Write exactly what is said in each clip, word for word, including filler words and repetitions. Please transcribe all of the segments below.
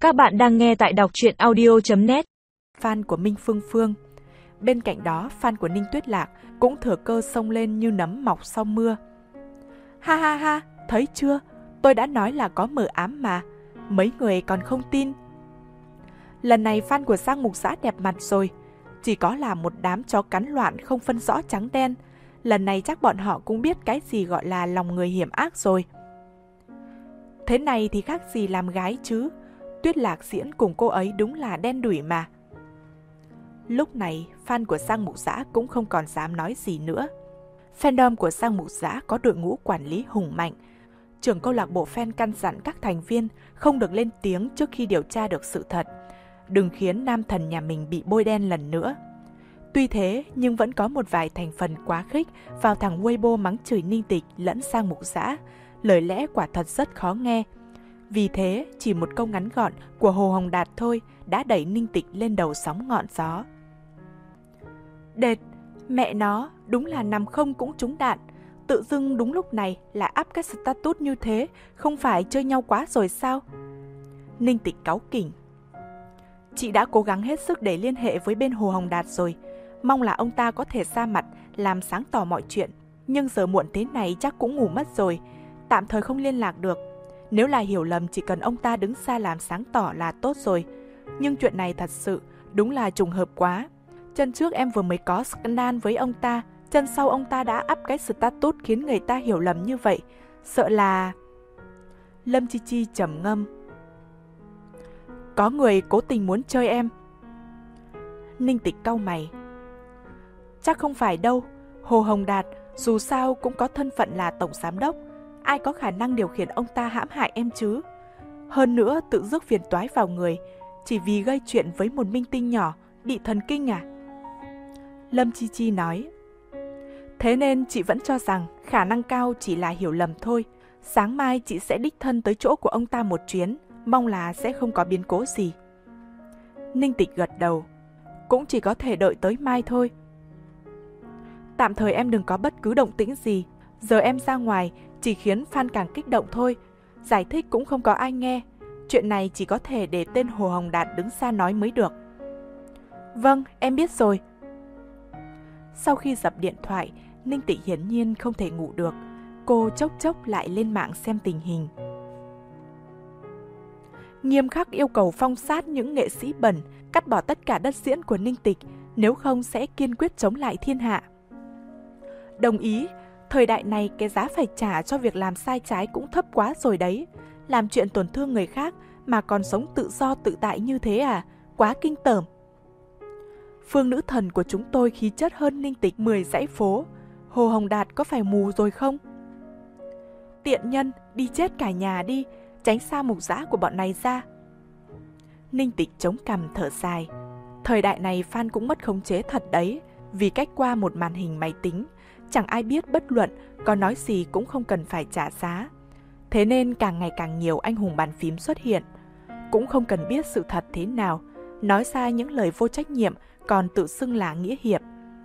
Các bạn đang nghe tại đọc truyện audio chấm net. Fan của Minh Phương Phương. Bên cạnh đó, fan của Ninh Tuyết Lạc cũng thừa cơ xông lên như nấm mọc sau mưa. Ha ha ha, thấy chưa? Tôi đã nói là có mờ ám mà. Mấy người còn không tin. Lần này fan của Giang Mục Giã đẹp mặt rồi. Chỉ có là một đám chó cắn loạn không phân rõ trắng đen. Lần này chắc bọn họ cũng biết cái gì gọi là lòng người hiểm ác rồi. Thế này thì khác gì làm gái chứ. Tuyết Lạc diễn cùng cô ấy đúng là đen đủi mà. Lúc này, fan của Giang Mục Giã cũng không còn dám nói gì nữa. Fandom của Giang Mục Giã có đội ngũ quản lý hùng mạnh. Trưởng câu lạc bộ fan căn dặn các thành viên không được lên tiếng trước khi điều tra được sự thật. Đừng khiến nam thần nhà mình bị bôi đen lần nữa. Tuy thế, nhưng vẫn có một vài thành phần quá khích vào thẳng Weibo mắng chửi Ninh Tịch lẫn Giang Mục Giã. Lời lẽ quả thật rất khó nghe. Vì thế, chỉ một câu ngắn gọn của Hồ Hồng Đạt thôi đã đẩy Ninh Tịch lên đầu sóng ngọn gió. Đệt, mẹ nó, đúng là nằm không cũng trúng đạn. Tự dưng đúng lúc này là up các status như thế, không phải chơi nhau quá rồi sao? Ninh Tịch cáu kỉnh. Chị đã cố gắng hết sức để liên hệ với bên Hồ Hồng Đạt rồi. Mong là ông ta có thể ra mặt, làm sáng tỏ mọi chuyện. Nhưng giờ muộn thế này chắc cũng ngủ mất rồi. Tạm thời không liên lạc được. Nếu là hiểu lầm chỉ cần ông ta đứng xa làm sáng tỏ là tốt rồi. Nhưng chuyện này thật sự đúng là trùng hợp quá. Chân trước em vừa mới có scandal với ông ta, chân sau ông ta đã up cái status khiến người ta hiểu lầm như vậy. Sợ là... Lâm Chi Chi trầm ngâm. Có người cố tình muốn chơi em. Ninh Tịch cau mày. Chắc không phải đâu. Hồ Hồng Đạt dù sao cũng có thân phận là tổng giám đốc. Ai có khả năng điều khiển ông ta hãm hại em chứ? Hơn nữa tự rước phiền toái vào người, chỉ vì gây chuyện với một minh tinh nhỏ, bị thần kinh à? Lâm Chi Chi nói. Thế nên chị vẫn cho rằng khả năng cao chỉ là hiểu lầm thôi. Sáng mai chị sẽ đích thân tới chỗ của ông ta một chuyến, mong là sẽ không có biến cố gì. Ninh Tịch gật đầu. Cũng chỉ có thể đợi tới mai thôi. Tạm thời em đừng có bất cứ động tĩnh gì. Giờ em ra ngoài chỉ khiến fan càng kích động thôi. Giải thích cũng không có ai nghe. Chuyện này chỉ có thể để tên Hồ Hồng Đạt đứng xa nói mới được. Vâng, em biết rồi. Sau khi dập điện thoại, Ninh Tịch hiển nhiên không thể ngủ được. Cô chốc chốc lại lên mạng xem tình hình. Nghiêm khắc yêu cầu phong sát những nghệ sĩ bẩn, cắt bỏ tất cả đất diễn của Ninh Tịch, nếu không sẽ kiên quyết chống lại thiên hạ. Đồng ý. Thời đại này cái giá phải trả cho việc làm sai trái cũng thấp quá rồi đấy. Làm chuyện tổn thương người khác mà còn sống tự do tự tại như thế à? Quá kinh tởm. Phương nữ thần của chúng tôi khí chất hơn Ninh Tịch mười dãy phố. Hồ Hồng Đạt có phải mù rồi không? Tiện nhân, đi chết cả nhà đi, tránh xa Mục Giã của bọn này ra. Ninh Tịch chống cằm thở dài. Thời đại này fan cũng mất khống chế thật đấy. Vì cách qua một màn hình máy tính, chẳng ai biết bất luận, có nói gì cũng không cần phải trả giá. Thế nên càng ngày càng nhiều anh hùng bàn phím xuất hiện. Cũng không cần biết sự thật thế nào, nói ra những lời vô trách nhiệm, còn tự xưng là nghĩa hiệp.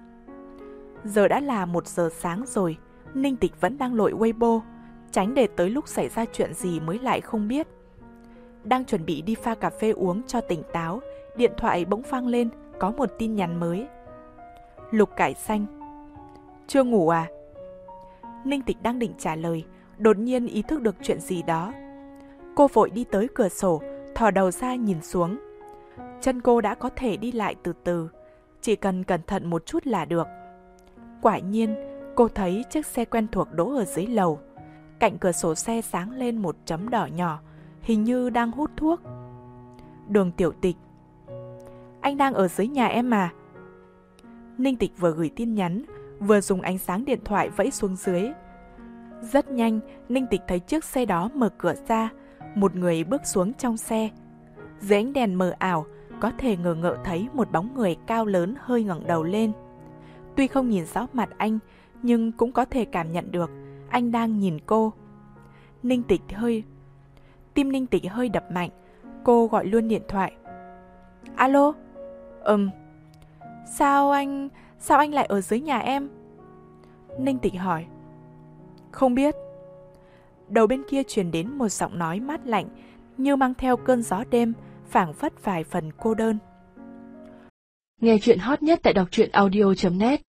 Giờ đã là một giờ sáng rồi, Ninh Tịch vẫn đang lội Weibo, tránh để tới lúc xảy ra chuyện gì mới lại không biết. Đang chuẩn bị đi pha cà phê uống cho tỉnh táo, điện thoại bỗng vang lên, có một tin nhắn mới. Lục Cải Xanh. Chưa ngủ à? Ninh Tịch đang định trả lời, đột nhiên ý thức được chuyện gì đó. Cô vội đi tới cửa sổ, thò đầu ra nhìn xuống. Chân cô đã có thể đi lại từ từ, chỉ cần cẩn thận một chút là được. Quả nhiên, cô thấy chiếc xe quen thuộc đỗ ở dưới lầu. Cạnh cửa sổ xe sáng lên một chấm đỏ nhỏ, hình như đang hút thuốc. Đường Tiểu Tịch. Anh đang ở dưới nhà em mà. Ninh Tịch vừa gửi tin nhắn, vừa dùng ánh sáng điện thoại vẫy xuống dưới. Rất nhanh, Ninh Tịch thấy chiếc xe đó mở cửa ra, một người bước xuống trong xe. Dưới ánh đèn mờ ảo, có thể ngờ ngợ thấy một bóng người cao lớn hơi ngẩng đầu lên. Tuy không nhìn rõ mặt anh, nhưng cũng có thể cảm nhận được anh đang nhìn cô. Ninh Tịch hơi... Tim Ninh Tịch hơi đập mạnh, cô gọi luôn điện thoại. Alo? Ừm. Sao anh... Sao anh lại ở dưới nhà em? Ninh Tịch hỏi. Không biết. Đầu bên kia truyền đến một giọng nói mát lạnh, như mang theo cơn gió đêm, phảng phất vài phần cô đơn. Nghe chuyện hot nhất tại đọc truyện audio chấm net.